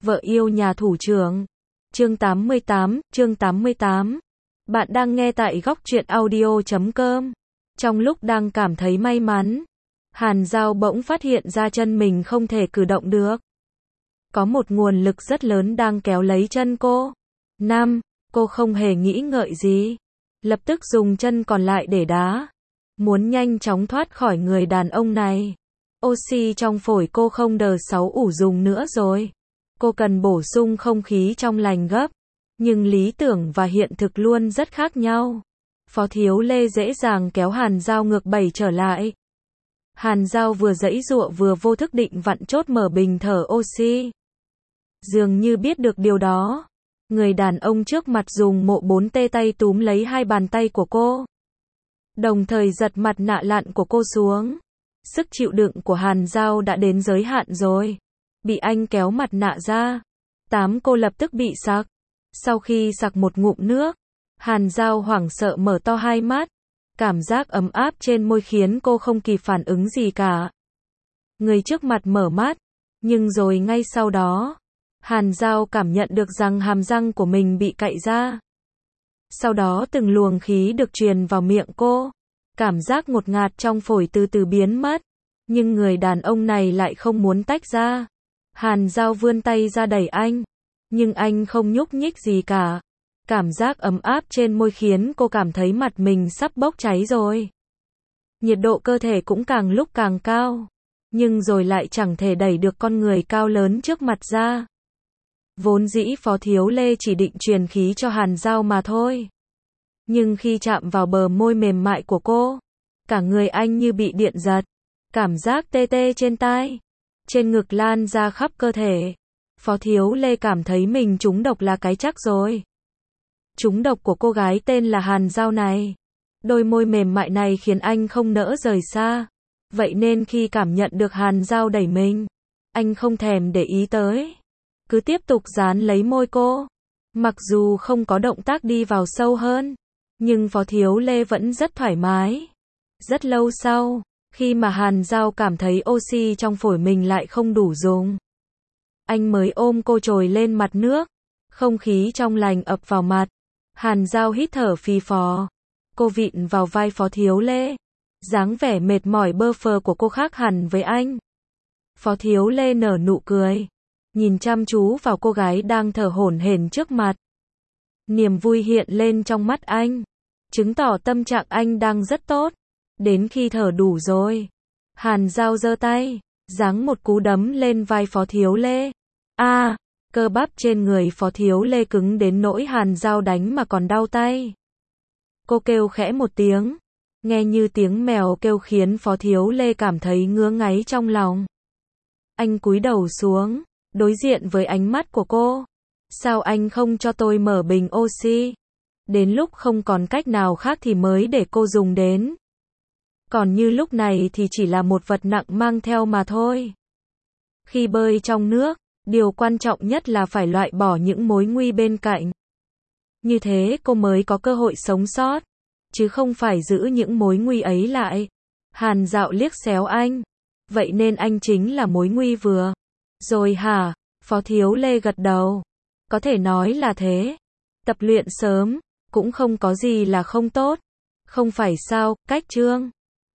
Vợ yêu nhà thủ trưởng. Chương 88. Bạn đang nghe tại góc truyện audio.com. Trong lúc đang cảm thấy may mắn, Hàn Giao bỗng phát hiện ra chân mình không thể cử động được. Có một nguồn lực rất lớn đang kéo lấy chân cô. Cô không hề nghĩ ngợi gì, lập tức dùng chân còn lại để đá, muốn nhanh chóng thoát khỏi người đàn ông này. Oxy trong phổi cô không đờ sáu ủ dùng nữa rồi. Cô cần bổ sung không khí trong lành gấp. Nhưng lý tưởng và hiện thực luôn rất khác nhau. Phó Thiếu Lê dễ dàng kéo Hàn Giao ngược bẩy trở lại. Hàn Giao vừa giãy giụa vừa vô thức định vặn chốt mở bình thở oxy. Dường như biết được điều đó, người đàn ông trước mặt dùng mộ 4T tay túm lấy hai bàn tay của cô, đồng thời giật mặt nạ lặn của cô xuống. Sức chịu đựng của Hàn Giao đã đến giới hạn rồi. Bị anh kéo mặt nạ ra, cô lập tức bị sặc. Sau khi sặc một ngụm nước, Hàn Giao hoảng sợ mở to hai mắt. Cảm giác ấm áp trên môi khiến cô không kịp phản ứng gì cả. Người trước mặt mở mắt, nhưng rồi ngay sau đó, Hàn Giao cảm nhận được rằng hàm răng của mình bị cạy ra. Sau đó từng luồng khí được truyền vào miệng cô. Cảm giác ngột ngạt trong phổi từ từ biến mất. Nhưng người đàn ông này lại không muốn tách ra. Hàn Giao vươn tay ra đẩy anh. Nhưng anh không nhúc nhích gì cả. Cảm giác ấm áp trên môi khiến cô cảm thấy mặt mình sắp bốc cháy rồi. Nhiệt độ cơ thể cũng càng lúc càng cao. Nhưng rồi lại chẳng thể đẩy được con người cao lớn trước mặt ra. Vốn dĩ Phó Thiếu Lê chỉ định truyền khí cho Hàn Giao mà thôi. Nhưng khi chạm vào bờ môi mềm mại của cô, cả người anh như bị điện giật. Cảm giác tê tê trên tai, trên ngực lan ra khắp cơ thể. Phó Thiếu Lê cảm thấy mình trúng độc là cái chắc rồi. Trúng độc của cô gái tên là Hàn Giao này. Đôi môi mềm mại này khiến anh không nỡ rời xa. Vậy nên khi cảm nhận được Hàn Giao đẩy mình, anh không thèm để ý tới, cứ tiếp tục dán lấy môi cô. Mặc dù không có động tác đi vào sâu hơn, nhưng Phó Thiếu Lê vẫn rất thoải mái. Rất lâu sau, khi mà Hàn Giao cảm thấy oxy trong phổi mình lại không đủ dùng, anh mới ôm cô trồi lên mặt nước. Không khí trong lành ập vào mặt. Hàn Giao hít thở phì phò. Cô vịn vào vai Phó Thiếu Lê. Dáng vẻ mệt mỏi bơ phờ của cô khác hẳn với anh. Phó Thiếu Lê nở nụ cười, nhìn chăm chú vào cô gái đang thở hổn hển trước mặt. Niềm vui hiện lên trong mắt anh, chứng tỏ tâm trạng anh đang rất tốt. Đến khi thở đủ rồi, Hàn Giao giơ tay, giáng một cú đấm lên vai Phó Thiếu Lê. Cơ bắp trên người Phó Thiếu Lê cứng đến nỗi Hàn Giao đánh mà còn đau tay. Cô kêu khẽ một tiếng, nghe như tiếng mèo kêu khiến Phó Thiếu Lê cảm thấy ngứa ngáy trong lòng. Anh cúi đầu xuống, đối diện với ánh mắt của cô. Sao anh không cho tôi mở bình oxy? Đến lúc không còn cách nào khác thì mới để cô dùng đến. Còn như lúc này thì chỉ là một vật nặng mang theo mà thôi. Khi bơi trong nước, điều quan trọng nhất là phải loại bỏ những mối nguy bên cạnh. Như thế cô mới có cơ hội sống sót, chứ không phải giữ những mối nguy ấy lại. Hàn Dạo liếc xéo anh. Vậy nên anh chính là mối nguy vừa rồi hả? Phó Thiếu Lê gật đầu. Có thể nói là thế. Tập luyện sớm cũng không có gì là không tốt. Không phải sao, cách chương